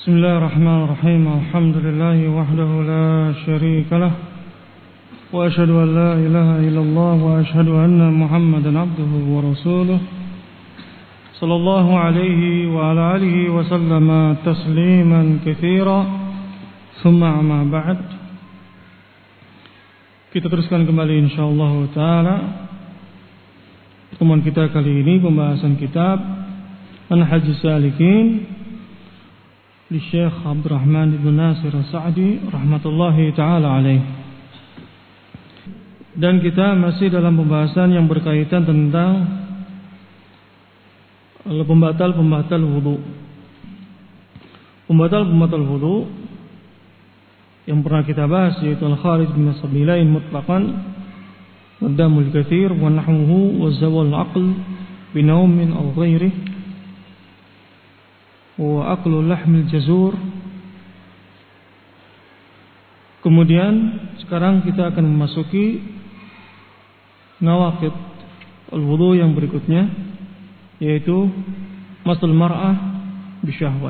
Bismillahirrahmanirrahim. Alhamdulillahi wahdahu la syarika lah. Wa asyhadu an la ilaha illallah wa asyhadu anna Muhammadan abduhu wa rasuluh. Sallallahu alaihi wa ala alihi wa sallama tasliman katsira. Tsumma amma ba'd. Kita teruskan kembali insyaallah taala pertemuan kita kali ini, pembahasan kitab Manhajus Salikin di Syekh Abdurrahman ibn Nasir As-Sa'di rahmatullahi ta'ala alaih. Dan kita masih dalam pembahasan yang berkaitan tentang pembatal wudu. Pembatal wudu yang pernah kita bahas yaitu al-kharij min as-sabilain mutlaqan, wad-damul katsir wa nahwuhu wa zawal aql bi nawmin aw ghairihi wa aklu lahmil jazur. Kemudian sekarang kita akan memasuki nawaqid al-wudu yang berikutnya, yaitu masul mar'ah bisyahwat.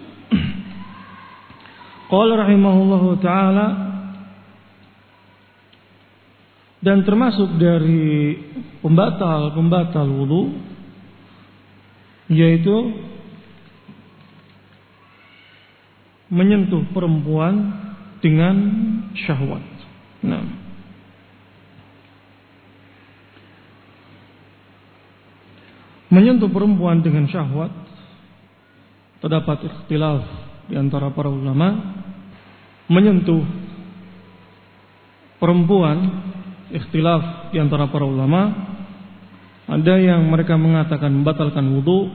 Qala rahimahullahu ta'ala, dan termasuk dari pembatal wudu yaitu menyentuh perempuan dengan syahwat. Nah, menyentuh perempuan dengan syahwat terdapat ikhtilaf di antara para ulama. Menyentuh perempuan ikhtilaf di antara para ulama. Ada yang mereka mengatakan membatalkan wudu,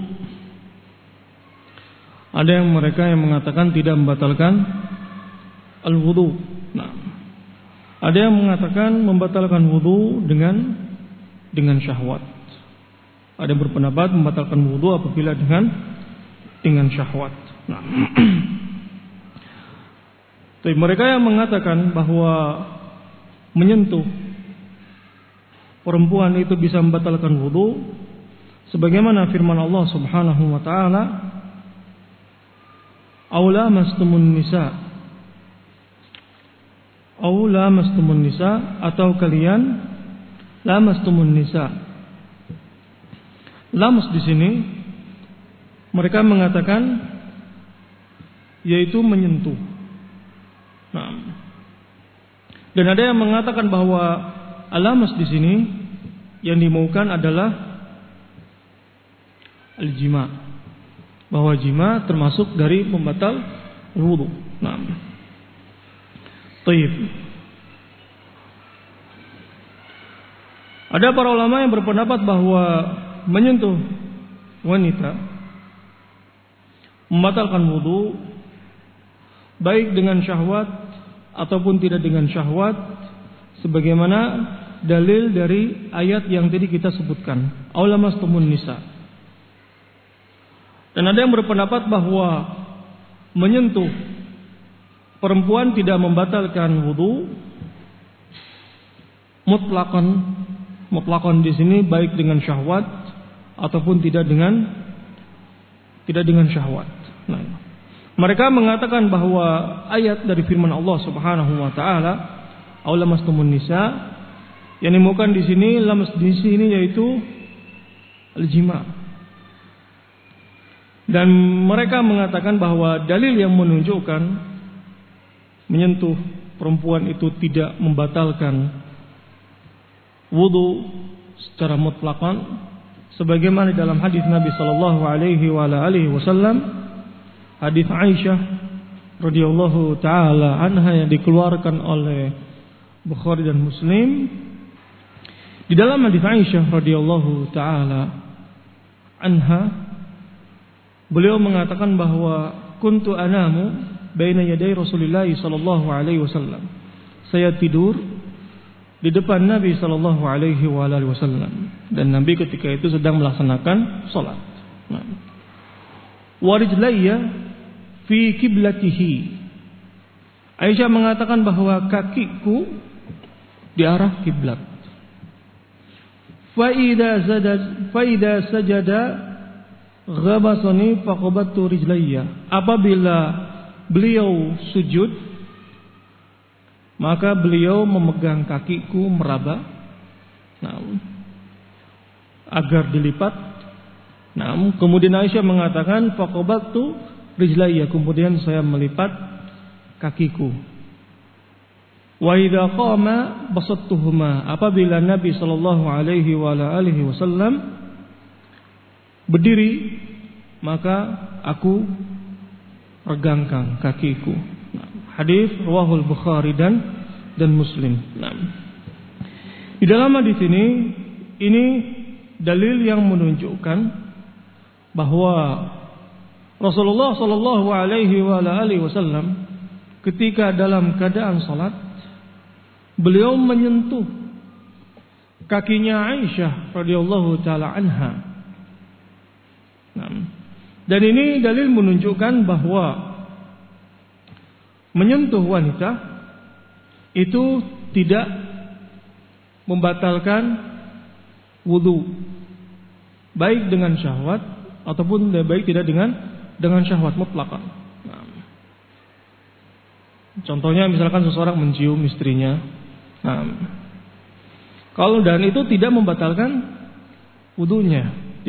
ada yang mereka yang mengatakan tidak membatalkan al-wudu. Nah, ada yang mengatakan membatalkan wudu dengan syahwat. Ada yang berpendapat membatalkan wudu apabila dengan syahwat. Nah, tapi mereka yang mengatakan bahwa menyentuh perempuan itu bisa membatalkan wudu, sebagaimana firman Allah Subhanahu wa taala, Aw lamastumun nisa, atau kalian lamastumun nisa. Lamas di sini mereka mengatakan yaitu menyentuh. Nah, dan ada yang mengatakan bahwa alamas di sini yang dimaukan adalah al-jima', bahwa jima termasuk dari pembatal wudu. Nah, taib. Ada para ulama yang berpendapat bahwa menyentuh wanita membatalkan wudu baik dengan syahwat ataupun tidak dengan syahwat, sebagaimana dalil dari ayat yang tadi kita sebutkan, aw lamastumun nisa. Dan ada yang berpendapat bahwa menyentuh perempuan tidak membatalkan wudu mutlakon di sini baik dengan syahwat ataupun tidak dengan syahwat. Nah, mereka mengatakan bahwa ayat dari firman Allah Subhanahu wa taala, "Aw lamastumun nisa", yang dimaukan di sini lamas di sini yaitu al-jima'. Dan mereka mengatakan bahwa dalil yang menunjukkan menyentuh perempuan itu tidak membatalkan wudu secara mutlaqan, sebagaimana dalam hadis Nabi sallallahu alaihi wasallam, hadis Aisyah radhiyallahu taala anha yang dikeluarkan oleh Bukhari dan Muslim. Di dalam hadis Aisyah radhiyallahu taala anha, beliau mengatakan bahwa kuntu anamu baina yaday Rasulillah sallallahu alaihi wasallam. Saya tidur di depan Nabi sallallahu alaihi wasallam, dan Nabi ketika itu sedang melaksanakan salat. Wa rijlayya fi kiblatihi. Aisyah mengatakan bahwa kakiku di arah kiblat. Fa idza sajada ghabasani faqabattu rijlayya. Apabila beliau sujud, maka beliau memegang kakiku, meraba, agar dilipat. Kemudian Aisyah mengatakan faqabattu rijlayya, kemudian saya melipat kakiku. Wa idza qama basattuhuma, apabila Nabi sallallahu alaihi wasallam berdiri, maka aku regangkan kakiku. Hadis riwayat Bukhari dan Muslim. Di dalam hadis ini dalil yang menunjukkan bahwa Rasulullah sallallahu alaihi wasallam ketika dalam keadaan salat, beliau menyentuh kakinya Aisyah radhiyallahu taala anha. Dan ini dalil menunjukkan bahwa menyentuh wanita itu tidak membatalkan wudu, baik dengan syahwat ataupun baik tidak dengan syahwat mutlaqan. Contohnya misalkan seseorang mencium istrinya, kalau dan itu tidak membatalkan wudunya,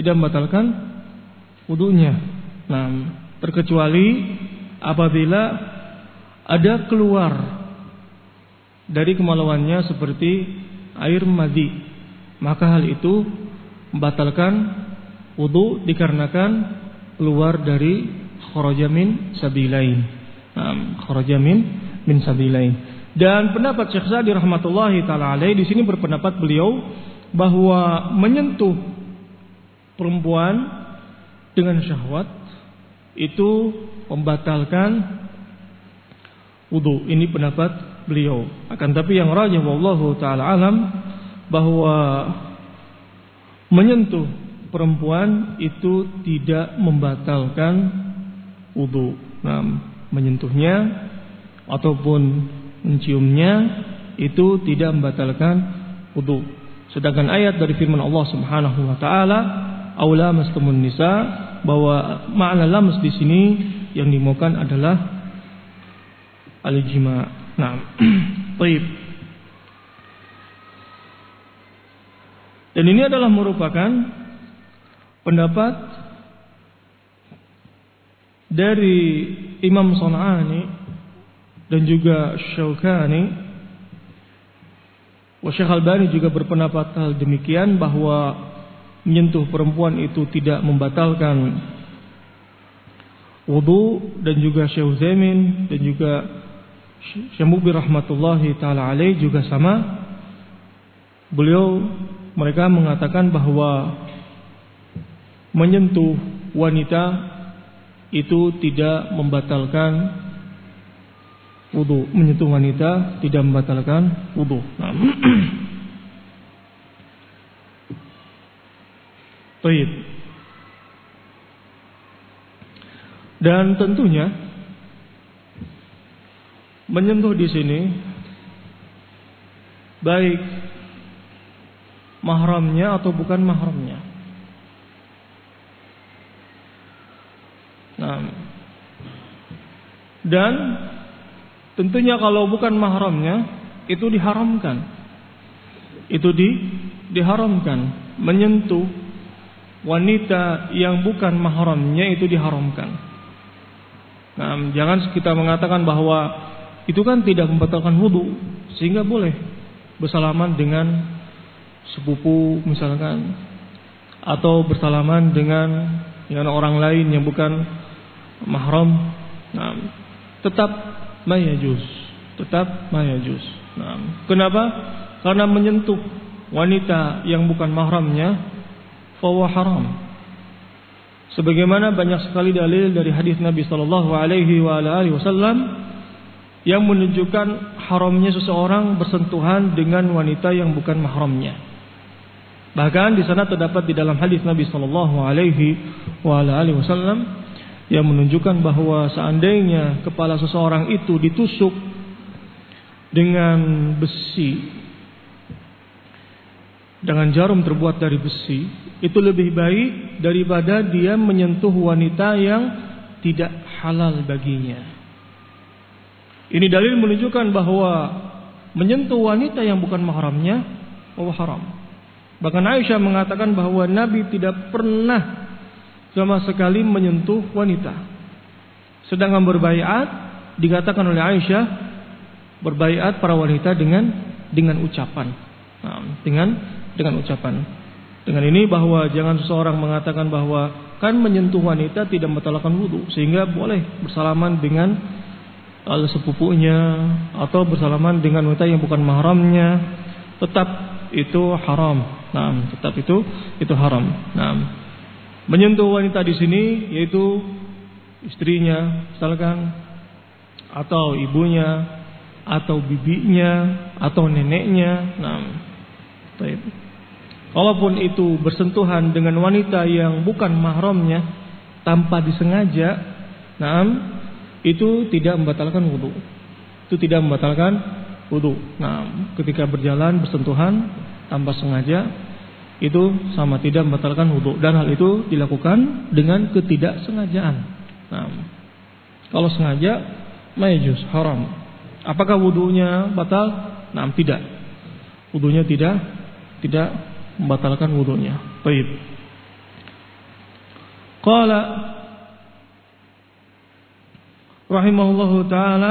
terkecuali apabila ada keluar dari kemaluannya seperti air madhi, maka hal itu membatalkan wudu dikarenakan keluar dari kharaja min sabilain. Kharaja min sabilain. Dan pendapat Syekh Sa'di rahmatullahi taala alaihi di sini berpendapat beliau bahwa menyentuh perempuan dengan syahwat itu membatalkan wudu. Ini pendapat beliau. Akan tapi yang rajih wallahu taala alam bahwa menyentuh perempuan itu tidak membatalkan wudu. Menyentuhnya ataupun menciumnya itu tidak membatalkan wudu. Sedangkan ayat dari firman Allah Subhanahu wa taala, "Aula mastumun nisa", bahwa makna lamas di sini yang dimaukan adalah al-jima'. Baik. Dan ini adalah merupakan pendapat dari Imam Shon'ani dan juga Syaukani. Syekh Albani juga berpendapat hal demikian, bahwa menyentuh perempuan itu tidak membatalkan wudu, dan juga Syekh Utsaimin dan juga Syekh Mubir rahmatullahi taala alaih juga sama. Mereka mengatakan bahwa menyentuh wanita itu tidak membatalkan wudu. Menyentuh wanita tidak membatalkan wudu. Baik. Dan tentunya menyentuh di sini baik mahramnya atau bukan mahramnya. Dan tentunya kalau bukan mahramnya itu diharamkan. Diharamkan menyentuh wanita yang bukan mahramnya, itu diharamkan. Jangan kita mengatakan bahwa itu kan tidak membatalkan wudu, sehingga boleh bersalaman dengan sepupu misalkan, atau bersalaman dengan orang lain yang bukan mahram. Tetap mayajuz. Kenapa? Karena menyentuh wanita yang bukan mahramnya fahuwa haram. Sebagaimana banyak sekali dalil dari hadis Nabi sallallahu alaihi wasallam yang menunjukkan haramnya seseorang bersentuhan dengan wanita yang bukan mahramnya. Bahkan di sana terdapat di dalam hadis Nabi sallallahu alaihi wasallam yang menunjukkan bahwa seandainya kepala seseorang itu ditusuk dengan besi dengan jarum terbuat dari besi itu lebih baik daripada dia menyentuh wanita yang tidak halal baginya. Ini dalil menunjukkan bahwa menyentuh wanita yang bukan mahramnya haram. Bahkan Aisyah mengatakan bahwa Nabi tidak pernah sama sekali menyentuh wanita. Sedangkan berbaiat dikatakan oleh Aisyah, berbaiat para wanita dengan ucapan. Nah, dengan ucapan. Dengan ini bahwa jangan seseorang mengatakan bahwa kan menyentuh wanita tidak membatalkan wudu, sehingga boleh bersalaman dengan sepupunya atau bersalaman dengan wanita yang bukan mahramnya, tetap itu haram. Nah, tetap itu haram. Nah, menyentuh wanita di sini yaitu istrinya, misalkan, atau ibunya, atau bibinya, atau neneknya. Nah, baik. Walaupun itu bersentuhan dengan wanita yang bukan mahramnya tanpa disengaja, nah, itu tidak membatalkan wudu. Itu tidak membatalkan wudu. Nah, ketika berjalan bersentuhan tanpa sengaja, itu sama tidak membatalkan wudu, dan hal itu dilakukan dengan ketidaksengajaan. Nah, kalau sengaja, majuz, haram. Apakah wudunya batal? Nah, tidak. Wudunya tidak membatalkan wudunya. Baik. Qala rahimahullahu taala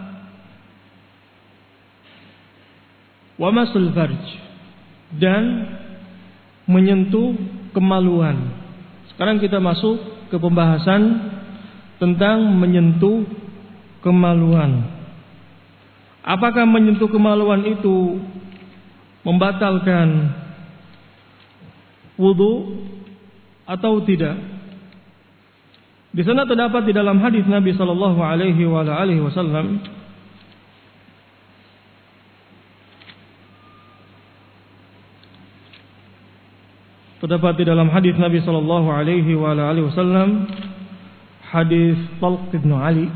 wa masul farj, dan menyentuh kemaluan. Sekarang kita masuk ke pembahasan tentang menyentuh kemaluan. Apakah menyentuh kemaluan itu membatalkan wudu atau tidak? Di sana terdapat di dalam hadis Nabi sallallahu alaihi wasallam terdapat di dalam hadis Nabi sallallahu alaihi wasallam, hadis Talq bin Ali,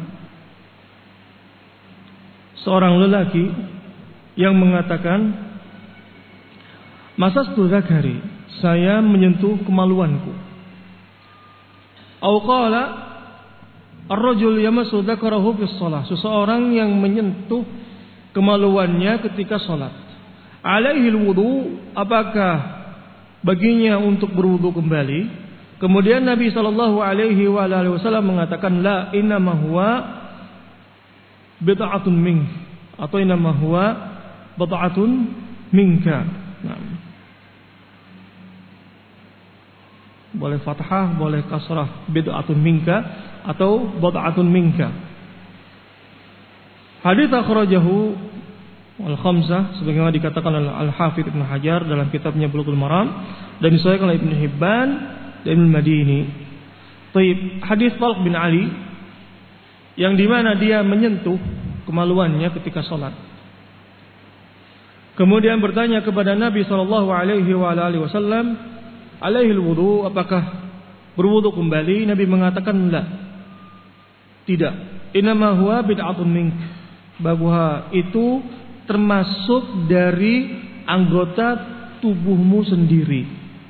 seorang lelaki yang mengatakan, masastu zakari, saya menyentuh kemaluanku. Au qala ar-rajul yamassu dzakarahu fi shalah, seseorang yang menyentuh kemaluannya ketika salat. Alaihi wudu, apakah baginya untuk berwudu kembali? Kemudian Nabi sallallahu alaihi wasallam mengatakan, la innama huwa bid'atun mink, atau innama huwa bid'atun minka. Nah, boleh fathah, boleh kasrah, bid'atun minka atau bid'atun minka. Hadits akhrajahu al-khamsah, sebagaimana dikatakan oleh Al-Hafidz Ibnu Hajar dalam kitabnya Bulughul Maram, dan disahihkan oleh Ibnu Hibban dan Ibnu Madini. Baik, hadis Talq bin Ali yang dimana dia menyentuh kemaluannya ketika sholat. Kemudian bertanya kepada Nabi sallallahu alaihi wasallam, alaihi wudu, apakah berwudu kembali? Nabi mengatakan, la, tidak. Innama huwa bid'atun mink, bahwa itu termasuk dari anggota tubuhmu sendiri.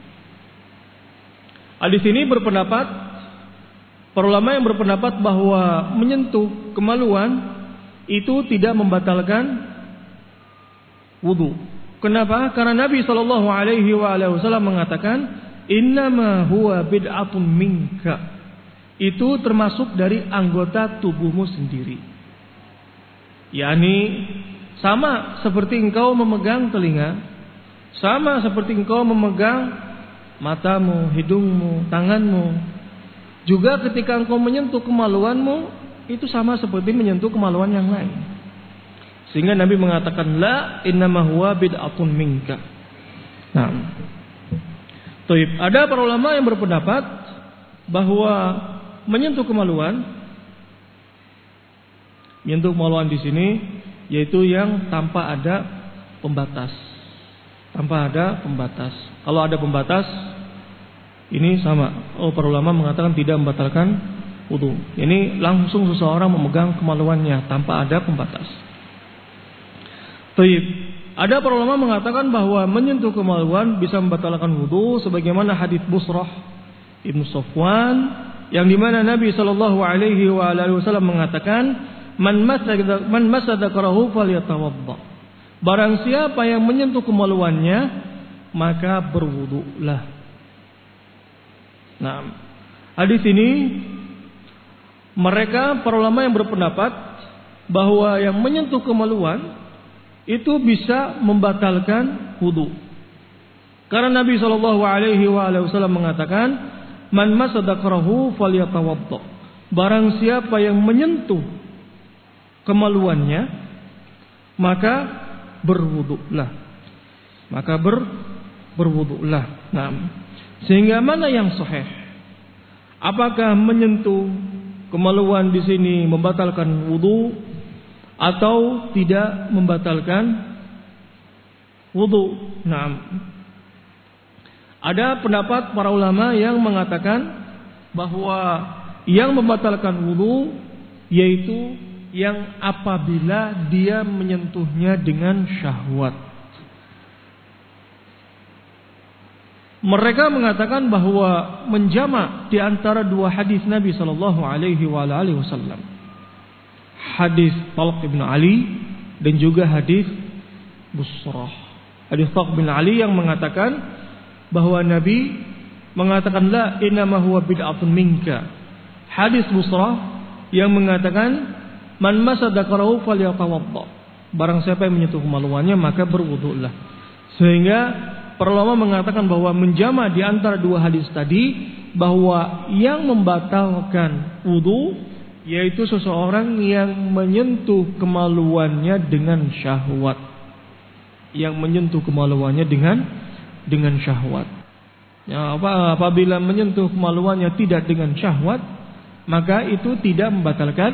Hadis ini berpendapat, para ulama yang berpendapat bahwa menyentuh kemaluan itu tidak membatalkan wudu. Kenapa? Karena Nabi sallallahu alaihi wasallam mengatakan, innama huwa bid'atun minka, itu termasuk dari anggota tubuhmu sendiri. Yani sama seperti engkau memegang telinga, sama seperti engkau memegang matamu, hidungmu, tanganmu. Juga ketika engkau menyentuh kemaluanmu, itu sama seperti menyentuh kemaluan yang lain. Sehingga Nabi mengatakan, la innama huwa bid'atun minka. Nah, ada para ulama yang berpendapat bahwa menyentuh kemaluan di sini yaitu yang tanpa ada pembatas. Tanpa ada pembatas. Kalau ada pembatas, ini sama. Para ulama mengatakan tidak membatalkan wudu. Ini langsung seseorang memegang kemaluannya tanpa ada pembatas. Ada para ulama mengatakan bahwa menyentuh kemaluan bisa membatalkan wudu, sebagaimana hadis Busrah Ibnu Safwan yang dimana Nabi sallallahu alaihi wasallam mengatakan, man massa dzakarahu falyatawadda. Barang siapa yang menyentuh kemaluannya, maka berwudulah. Nah, hadis ini mereka para ulama yang berpendapat bahwa yang menyentuh kemaluan itu bisa membatalkan wudu. Karena Nabi sallallahu alaihi wasallam mengatakan, man massa dzakarahu falyatawadda. Barang siapa yang menyentuh kemaluannya, maka berwudulah. Maka berwudulah. Nah, sehingga mana yang sahih? Apakah menyentuh kemaluan di sini membatalkan wudu atau tidak membatalkan wudu? Nah, ada pendapat para ulama yang mengatakan bahwa yang membatalkan wudu yaitu yang apabila dia menyentuhnya dengan syahwat. Mereka mengatakan bahwa menjamak di antara dua hadis Nabi sallallahu alaihi wasallam. Hadis Talq bin Ali dan juga hadis Busrah. Hadis Talq bin Ali yang mengatakan bahwa Nabi mengatakan la innama huwa bid'atun minka. Hadis Busrah yang mengatakan man massa dzakarahu falyatawadda. Barang siapa yang menyentuh kemaluannya maka berwudulah. Sehingga para ulama mengatakan bahwa menjama di antara dua hadis tadi bahwa yang membatalkan wudu yaitu seseorang yang menyentuh kemaluannya dengan syahwat. Yang menyentuh kemaluannya dengan syahwat. Ya, apabila menyentuh kemaluannya tidak dengan syahwat, maka itu tidak membatalkan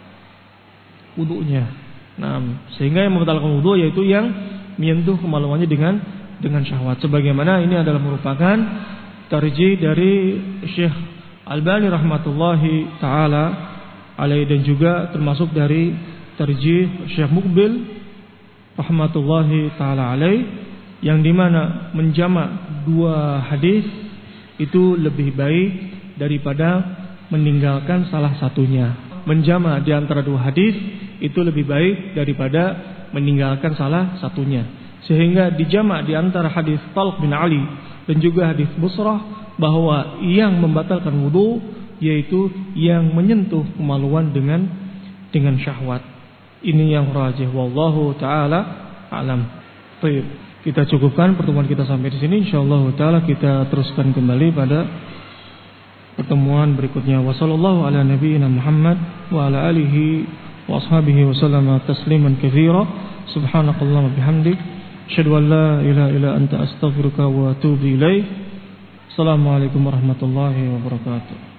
wudunya. Nah, sehingga yang membatalkan wudu yaitu yang menyentuh kemaluannya dengan syahwat. Sebagaimana ini adalah merupakan tarjih dari Syekh Albani rahmatullahi taala alaihi dan juga termasuk dari tarjih Syekh Muqbil rahmatullahi taala alaihi, yang dimana menjamak dua hadis itu lebih baik daripada meninggalkan salah satunya. Menjamak di antara dua hadis itu lebih baik daripada meninggalkan salah satunya. Sehingga dijamak di antara hadis Talq bin Ali dan juga hadis Busrah bahwa yang membatalkan wudu yaitu yang menyentuh kemaluan dengan syahwat. Ini yang rajih, wallahu taala alam. Baik. Kita cukupkan pertemuan kita sampai di sini. Insyaallah taala kita teruskan kembali pada pertemuan berikutnya. Wassallallahu ala nabiyyina Muhammad wa ala alihi wa ashabihi wa sallama tasliman katsira. Subhanakallahumma bihamdik, asyhadu an la ilaha illa anta astaghfiruka wa atubu ilaik. Assalamualaikum warahmatullahi wabarakatuh.